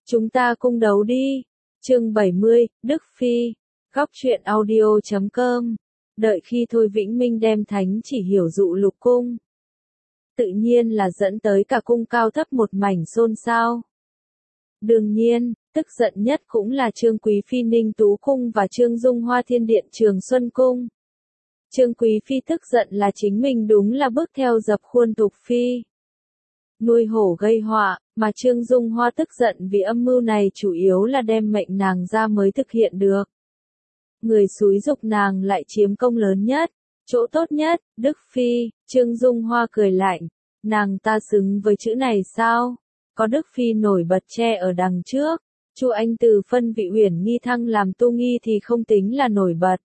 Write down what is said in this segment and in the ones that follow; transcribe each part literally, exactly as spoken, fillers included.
Chúng ta cung đấu đi. Chương bảy mươi, Đức Phi. Góc truyện audio chấm com. Đợi khi Thôi Vĩnh Minh đem thánh chỉ hiểu dụ lục cung. Tự nhiên là dẫn tới cả cung cao thấp một mảnh xôn xao. Đương nhiên, tức giận nhất cũng là Trương Quý Phi Ninh Tú Cung và Trương Dung Hoa Thiên Điện Trường Xuân Cung. Trương Quý Phi tức giận là chính mình đúng là bước theo dập khuôn tục phi. Nuôi hổ gây họa, mà Trương Dung Hoa tức giận vì âm mưu này chủ yếu là đem mệnh nàng ra mới thực hiện được. Người xúi dục nàng lại chiếm công lớn nhất, chỗ tốt nhất, Đức Phi. Trương Dung Hoa cười lạnh, nàng ta xứng với chữ này sao? Có Đức Phi nổi bật che ở đằng trước, Chu Anh từ phân vị Uyển Nghi thăng làm Tu Nghi thì không tính là nổi bật.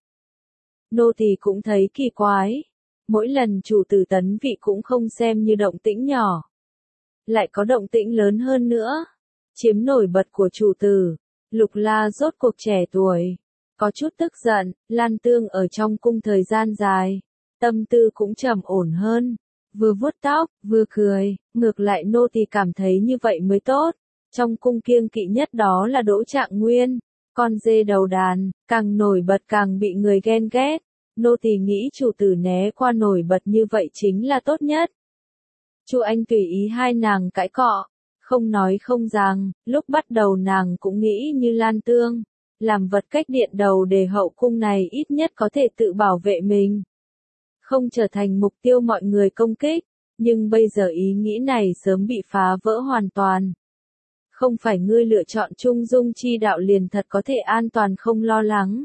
Nô tỳ cũng thấy kỳ quái, mỗi lần chủ tử tấn vị cũng không xem như động tĩnh nhỏ. Lại có động tĩnh lớn hơn nữa, chiếm nổi bật của chủ tử. Lục La rốt cuộc trẻ tuổi, có chút tức giận. Lan Tương ở trong cung thời gian dài, tâm tư cũng trầm ổn hơn, vừa vuốt tóc, vừa cười. Ngược lại nô tỳ cảm thấy như vậy mới tốt. Trong cung kiêng kỵ nhất đó là Đỗ Trạng Nguyên, con dê đầu đàn, càng nổi bật càng bị người ghen ghét. Nô tỳ nghĩ chủ tử né qua nổi bật như vậy chính là tốt nhất. Chu Anh tùy ý hai nàng cãi cọ, không nói không rằng. Lúc bắt đầu nàng cũng nghĩ như Lan Tương, làm vật cách điện đầu để hậu cung này ít nhất có thể tự bảo vệ mình, không trở thành mục tiêu mọi người công kích. Nhưng bây giờ ý nghĩ này sớm bị phá vỡ hoàn toàn. Không phải ngươi lựa chọn trung dung chi đạo liền thật có thể an toàn không lo lắng.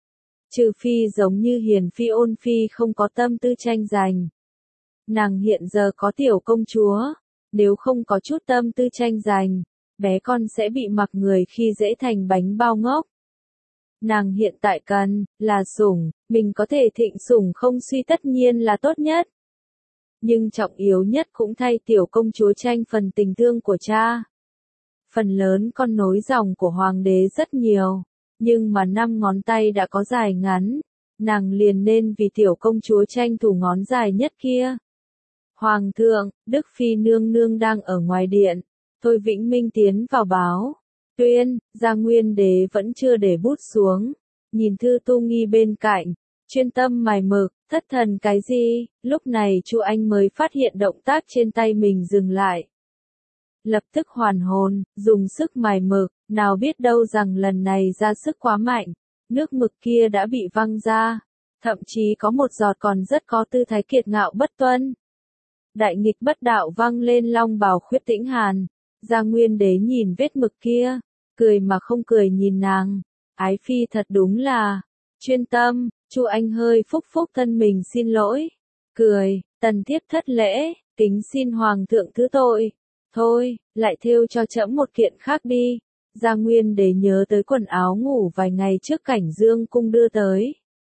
Trừ phi giống như Hiền Phi Ôn Phi không có tâm tư tranh giành. Nàng hiện giờ có tiểu công chúa, nếu không có chút tâm tư tranh giành, bé con sẽ bị mặc người khi dễ thành bánh bao ngốc. Nàng hiện tại cần là sủng, mình có thể thịnh sủng không suy tất nhiên là tốt nhất. Nhưng trọng yếu nhất cũng thay tiểu công chúa tranh phần tình thương của cha. Phần lớn con nối dòng của hoàng đế rất nhiều, nhưng mà năm ngón tay đã có dài ngắn, nàng liền nên vì tiểu công chúa tranh thủ ngón dài nhất kia. Hoàng thượng, Đức Phi nương nương đang ở ngoài điện. Thôi Vĩnh Minh tiến vào báo. Tuyên, Gia Nguyên đế vẫn chưa để bút xuống. Nhìn thư Tu Nghi bên cạnh, chuyên tâm mài mực. Thất thần cái gì? Lúc này Chu Anh mới phát hiện động tác trên tay mình dừng lại. Lập tức hoàn hồn, dùng sức mài mực. Nào biết đâu rằng lần này ra sức quá mạnh, nước mực kia đã bị văng ra. Thậm chí có một giọt còn rất có tư thái kiệt ngạo bất tuân. Đại nghịch bất đạo vang lên long bào Khuyết Tĩnh Hàn. Gia Nguyên đế nhìn vết mực kia, cười mà không cười nhìn nàng. Ái phi thật đúng là chuyên tâm. Chu Anh hơi phúc phúc thân mình xin lỗi, cười, tần thiếp thất lễ, kính xin hoàng thượng thứ tội. Thôi, lại thêu cho trẫm một kiện khác đi. Gia Nguyên đế nhớ tới quần áo ngủ vài ngày trước Cảnh Dương cung đưa tới.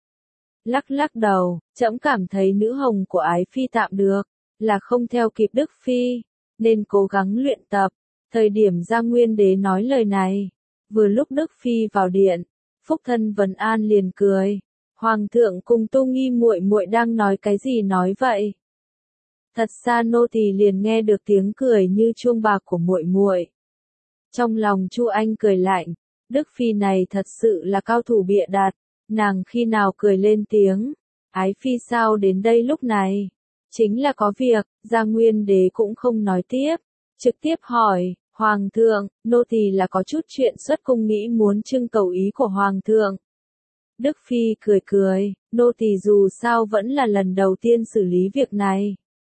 Lắc lắc đầu, trẫm cảm thấy nữ hồng của ái phi tạm được, là không theo kịp Đức Phi, nên cố gắng luyện tập. Thời điểm Gia Nguyên đế nói lời này, vừa lúc Đức Phi vào điện, phúc thân Vân An liền cười. Hoàng thượng cùng Tu Nghi muội muội đang nói cái gì nói vậy? Thật xa nô tỳ liền nghe được tiếng cười như chuông bạc của muội muội. Trong lòng Chu Anh cười lạnh, Đức Phi này thật sự là cao thủ bịa đặt, nàng khi nào cười lên tiếng, ái phi sao đến đây lúc này? Chính là có việc. Gia Nguyên đế cũng không nói tiếp, trực tiếp hỏi, Hoàng thượng, nô tỳ là có chút chuyện xuất cung nghĩ muốn trưng cầu ý của Hoàng thượng. Đức Phi cười cười, nô tỳ dù sao vẫn là lần đầu tiên xử lý việc này,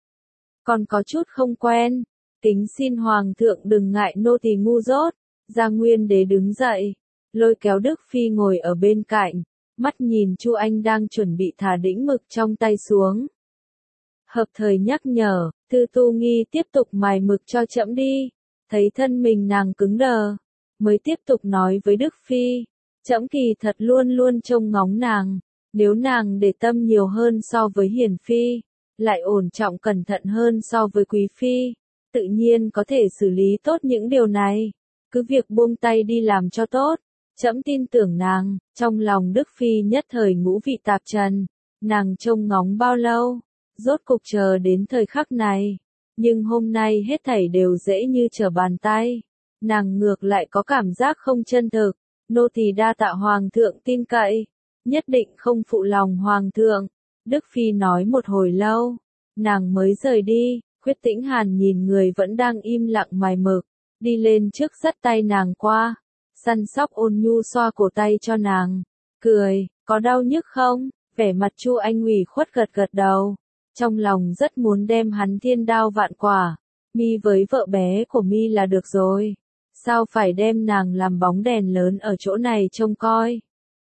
còn có chút không quen, kính xin Hoàng thượng đừng ngại nô tỳ ngu dốt. Gia Nguyên đế đứng dậy, lôi kéo Đức Phi ngồi ở bên cạnh, mắt nhìn Chu Anh đang chuẩn bị thả đĩnh mực trong tay xuống. Hợp thời nhắc nhở, thư Tu Nghi tiếp tục mài mực cho trẫm đi. Thấy thân mình nàng cứng đờ, mới tiếp tục nói với Đức Phi, trẫm kỳ thật luôn luôn trông ngóng nàng, nếu nàng để tâm nhiều hơn so với Hiền Phi, lại ổn trọng cẩn thận hơn so với Quý Phi, tự nhiên có thể xử lý tốt những điều này. Cứ việc buông tay đi làm cho tốt, trẫm tin tưởng nàng. Trong lòng Đức Phi nhất thời ngũ vị tạp trần, nàng trông ngóng bao lâu, rốt cục chờ đến thời khắc này. Nhưng hôm nay hết thảy đều dễ như trở bàn tay. nàng ngược lại có cảm giác không chân thực. Nô tỳ đa tạ hoàng thượng tin cậy, nhất định không phụ lòng hoàng thượng. Đức Phi nói một hồi lâu, nàng mới rời đi. Khuyết Tĩnh Hàn nhìn người vẫn đang im lặng mài mực, đi lên trước dắt tay nàng qua, săn sóc ôn nhu xoa cổ tay cho nàng, cười, có đau nhức không? Vẻ mặt Chu Anh ủy khuất gật gật đầu, trong lòng rất muốn đem hắn thiên đao vạn quả, mi với vợ bé của mi là được rồi, sao phải đem nàng làm bóng đèn lớn ở chỗ này trông coi?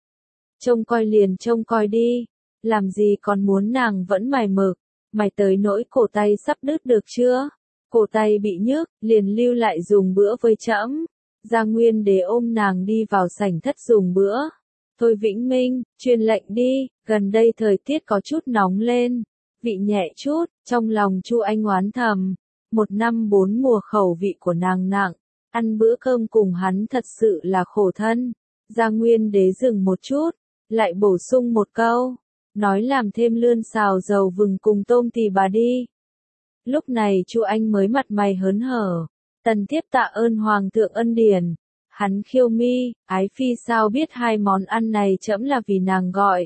Trông coi liền trông coi đi, làm gì còn muốn nàng vẫn mài mực, mày tới nỗi cổ tay sắp đứt được chưa? Cổ tay bị nhức, liền lưu lại dùng bữa với trẫm. Gia Nguyên Đế ôm nàng đi vào sảnh thất dùng bữa. Thôi Vĩnh Minh, truyền lệnh đi, gần đây thời tiết có chút nóng lên, vị nhẹ chút, trong lòng Chu Anh oán thầm, một năm bốn mùa khẩu vị của nàng nặng, ăn bữa cơm cùng hắn thật sự là khổ thân. Gia Nguyên Đế dừng một chút, lại bổ sung một câu, nói làm thêm lươn xào dầu vừng cùng tôm tì bà đi. Lúc này Chu Anh mới mặt mày hớn hở, Tần Thiếp tạ ơn hoàng thượng ân điển. Hắn khiêu mi, ái phi sao biết hai món ăn này trẫm là vì nàng gọi.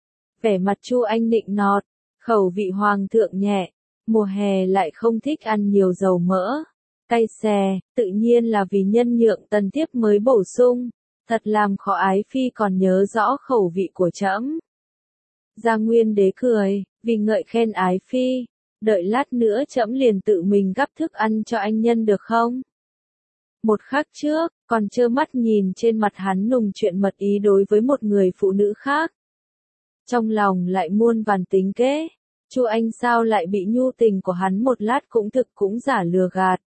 Vẻ mặt Chu Anh nịnh nọt, khẩu vị hoàng thượng nhẹ, mùa hè lại không thích ăn nhiều dầu mỡ, cay xè, tự nhiên là vì nhân nhượng Tần Thiếp mới bổ sung, thật làm khó ái phi còn nhớ rõ khẩu vị của trẫm. Gia Nguyên Đế cười, vì ngợi khen ái phi, đợi lát nữa trẫm liền tự mình gắp thức ăn cho anh nhân được không? Một khắc trước, còn trơ mắt nhìn trên mặt hắn nùng chuyện mật ý đối với một người phụ nữ khác. Trong lòng lại muôn vàn tính kế, Chu Anh sao lại bị nhu tình của hắn một lát cũng thực cũng giả lừa gạt.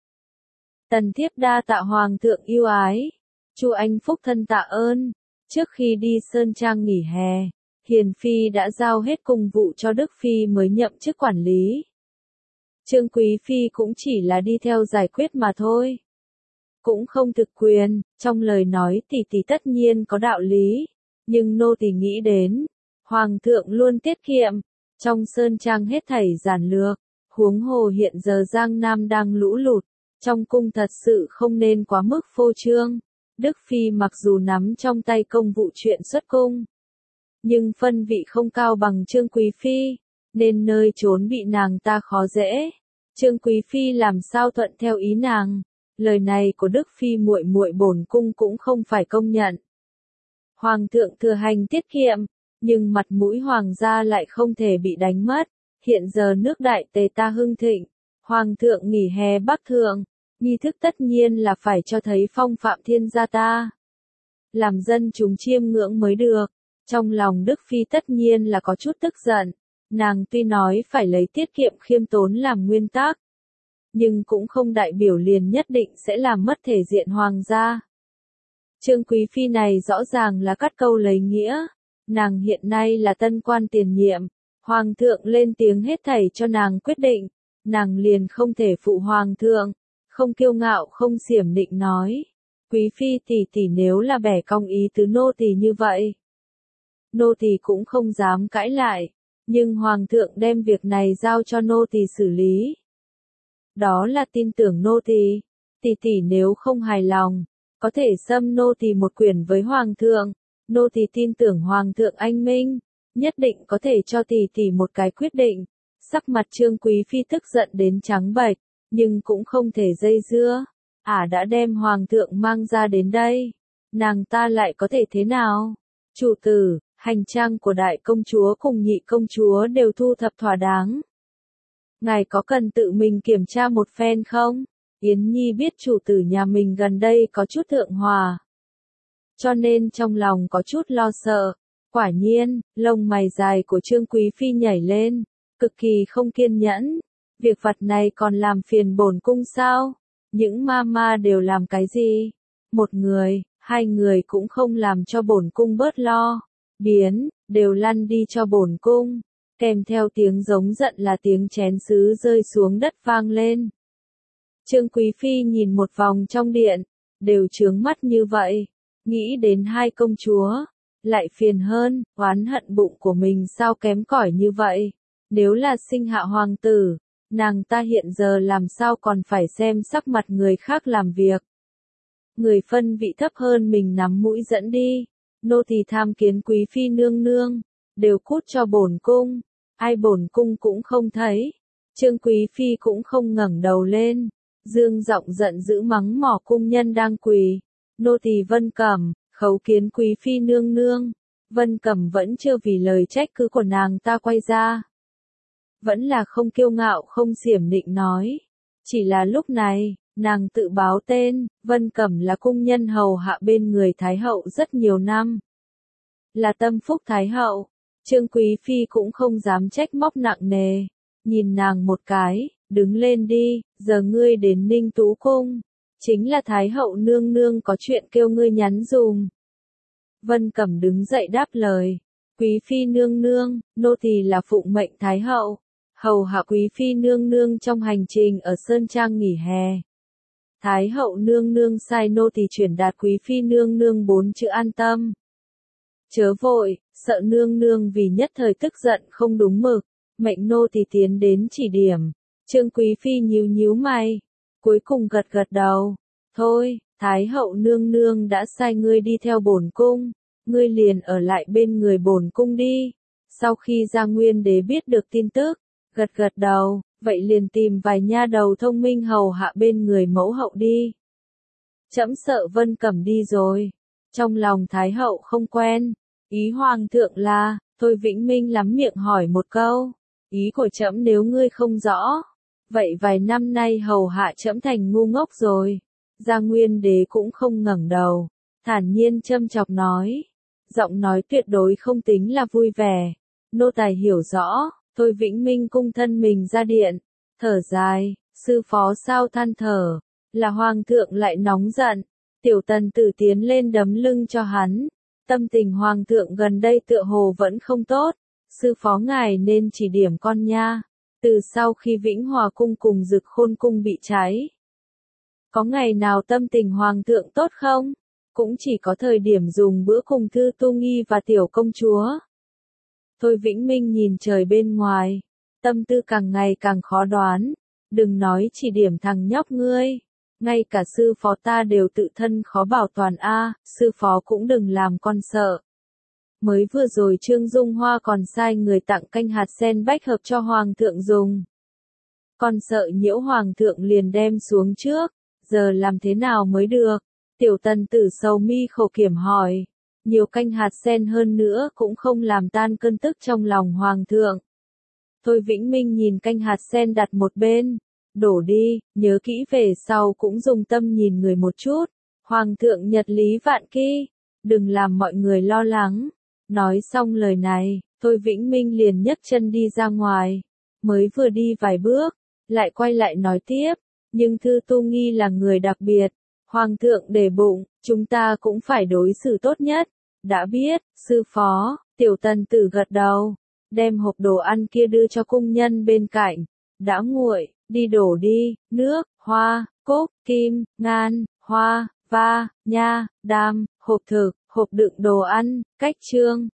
Tần Thiếp đa tạ hoàng thượng yêu ái, Chu Anh phúc thân tạ ơn. Trước khi đi Sơn Trang nghỉ hè, Hiền Phi đã giao hết công vụ cho Đức Phi mới nhậm chức quản lý. Trương Quý Phi cũng chỉ là đi theo giải quyết mà thôi. Cũng không thực quyền, trong lời nói tỷ tỷ tất nhiên có đạo lý, nhưng nô tỳ nghĩ đến, hoàng thượng luôn tiết kiệm, trong Sơn Trang hết thảy giản lược, huống hồ hiện giờ Giang Nam đang lũ lụt, trong cung thật sự không nên quá mức phô trương. Đức Phi mặc dù nắm trong tay công vụ chuyện xuất cung, nhưng phân vị không cao bằng Trương Quý Phi, nên nơi trốn bị nàng ta khó dễ. Trương Quý Phi làm sao thuận theo ý nàng? Lời này của Đức Phi muội muội bổn cung cũng không phải công nhận. Hoàng thượng thừa hành tiết kiệm, nhưng mặt mũi hoàng gia lại không thể bị đánh mất. Hiện giờ nước Đại Tề ta hưng thịnh, hoàng thượng nghỉ hè Bắc Thượng, nghi thức tất nhiên là phải cho thấy phong phạm thiên gia ta. Làm dân chúng chiêm ngưỡng mới được. Trong lòng Đức Phi tất nhiên là có chút tức giận. Nàng tuy nói phải lấy tiết kiệm khiêm tốn làm nguyên tắc, nhưng cũng không đại biểu liền nhất định sẽ làm mất thể diện hoàng gia. Trương Quý Phi này rõ ràng là cắt câu lấy nghĩa, nàng hiện nay là tân quan tiền nhiệm, hoàng thượng lên tiếng hết thảy cho nàng quyết định, nàng liền không thể phụ hoàng thượng, không kiêu ngạo không xiểm nịnh nói, Quý Phi tỷ tỷ nếu là bẻ cong ý tứ nô tỳ như vậy, nô tỳ cũng không dám cãi lại, nhưng hoàng thượng đem việc này giao cho nô tỳ xử lý. Đó là tin tưởng nô tỳ, tỷ tỷ nếu không hài lòng, có thể xâm nô tỳ một quyền với hoàng thượng, nô tỳ tin tưởng hoàng thượng anh minh, nhất định có thể cho tỷ tỷ một cái quyết định. Sắc mặt Trương Quý Phi tức giận đến trắng bệch, nhưng cũng không thể dây dưa, ả à đã đem hoàng thượng mang ra đến đây, nàng ta lại có thể thế nào? Chủ tử, hành trang của đại công chúa cùng nhị công chúa đều thu thập thỏa đáng. Ngài có cần tự mình kiểm tra một phen không? Yến Nhi biết chủ tử nhà mình gần đây có chút thượng hòa, cho nên trong lòng có chút lo sợ. Quả nhiên, lông mày dài của Trương Quý Phi nhảy lên, cực kỳ không kiên nhẫn. Việc vặt này còn làm phiền bổn cung sao? Những ma ma đều làm cái gì? Một người, hai người cũng không làm cho bổn cung bớt lo. Biến, đều lăn đi cho bổn cung. Kèm theo tiếng giống giận là tiếng chén sứ rơi xuống đất vang lên. Trương Quý Phi nhìn một vòng trong điện, đều trướng mắt như vậy, nghĩ đến hai công chúa, lại phiền hơn, oán hận bụng của mình sao kém cỏi như vậy, nếu là sinh hạ hoàng tử, nàng ta hiện giờ làm sao còn phải xem sắc mặt người khác làm việc. người phân vị thấp hơn mình nắm mũi dẫn đi. Nô tỳ tham kiến quý phi nương nương, đều cút cho bổn cung. Ai bổn cung cũng không thấy. Trương quý phi cũng không ngẩng đầu lên. Dương giọng giận dữ mắng mỏ cung nhân đang quỳ. Nô tỳ Vân Cẩm, khấu kiến quý phi nương nương. Vân Cẩm vẫn chưa vì lời trách cứ của nàng ta quay ra. Vẫn là không kiêu ngạo không xiểm nịnh nói. Chỉ là lúc này, nàng tự báo tên, Vân Cẩm là cung nhân hầu hạ bên người Thái hậu rất nhiều năm. Là tâm phúc Thái hậu, Trương quý phi cũng không dám trách móc nặng nề. Nhìn nàng một cái, đứng lên đi, giờ ngươi đến Ninh Tú cung. Chính là Thái hậu nương nương có chuyện kêu ngươi nhắn dùm. Vân Cẩm đứng dậy đáp lời. Quý phi nương nương, nô tỳ là phụng mệnh Thái hậu. Hầu hạ quý phi nương nương trong hành trình ở Sơn Trang nghỉ hè. Thái hậu nương nương sai nô tỳ chuyển đạt quý phi nương nương bốn chữ an tâm. Chớ vội, sợ nương nương vì nhất thời tức giận không đúng mực. Mệnh nô tỳ tiến đến chỉ điểm. Trương quý phi nhíu nhíu mày. Cuối cùng gật gật đầu. Thôi, Thái hậu nương nương đã sai ngươi đi theo bổn cung. Ngươi liền ở lại bên người bổn cung đi. Sau khi Gia Nguyên Đế biết được tin tức, gật gật đầu, vậy liền tìm vài nha đầu thông minh hầu hạ bên người mẫu hậu đi. Trẫm sợ Vân Cẩm đi rồi. Trong lòng Thái hậu không quen. Ý hoàng thượng là, Thôi Vĩnh Minh lắm miệng hỏi một câu. Ý của trẫm nếu ngươi không rõ, vậy vài năm nay hầu hạ trẫm thành ngu ngốc rồi. Gia Nguyên Đế cũng không ngẩng đầu, thản nhiên châm chọc nói. Giọng nói tuyệt đối không tính là vui vẻ. Nô tài hiểu rõ. Thôi Vĩnh Minh cung thân mình ra điện, thở dài, sư phó sao than thở, là hoàng thượng lại nóng giận. Tiểu tần tử tiến lên đấm lưng cho hắn. Tâm tình hoàng thượng gần đây tựa hồ vẫn không tốt. Sư phó ngài nên chỉ điểm con nha. Từ sau khi Vĩnh Hòa cung cùng Dực Khôn cung bị cháy, có ngày nào tâm tình hoàng thượng tốt không? Cũng chỉ có thời điểm dùng bữa cùng Thư Tu Nghi và tiểu công chúa. Thôi Vĩnh Minh nhìn trời bên ngoài, tâm tư càng ngày càng khó đoán. Đừng nói chỉ điểm thằng nhóc ngươi, ngay cả sư phó ta đều tự thân khó bảo toàn a, sư phó cũng đừng làm con sợ. Mới vừa rồi Trương Dung Hoa còn sai người tặng canh hạt sen bách hợp cho hoàng thượng dùng. Con sợ nhiễu hoàng thượng liền đem xuống trước, giờ làm thế nào mới được? Tiểu tần tử sầu mi khổ kiểm hỏi. Nhiều canh hạt sen hơn nữa cũng không làm tan cơn tức trong lòng hoàng thượng. Thôi Vĩnh Minh nhìn canh hạt sen đặt một bên. Đổ đi, nhớ kỹ về sau cũng dùng tâm nhìn người một chút. Hoàng thượng nhật lý vạn kỳ, đừng làm mọi người lo lắng. Nói xong lời này, Thôi Vĩnh Minh liền nhấc chân đi ra ngoài. Mới vừa đi vài bước, lại quay lại nói tiếp. Nhưng Thư Tu Nghi là người đặc biệt. Hoàng thượng để bụng, chúng ta cũng phải đối xử tốt nhất. Đã biết, sư phó, tiểu tần tử gật đầu. Đem hộp đồ ăn kia đưa cho cung nhân bên cạnh. Đã nguội, đi đổ đi, nước, hoa, cúc, kim, ngan, hoa, va, nha, đam, hộp thực, hộp đựng đồ ăn, cách trương.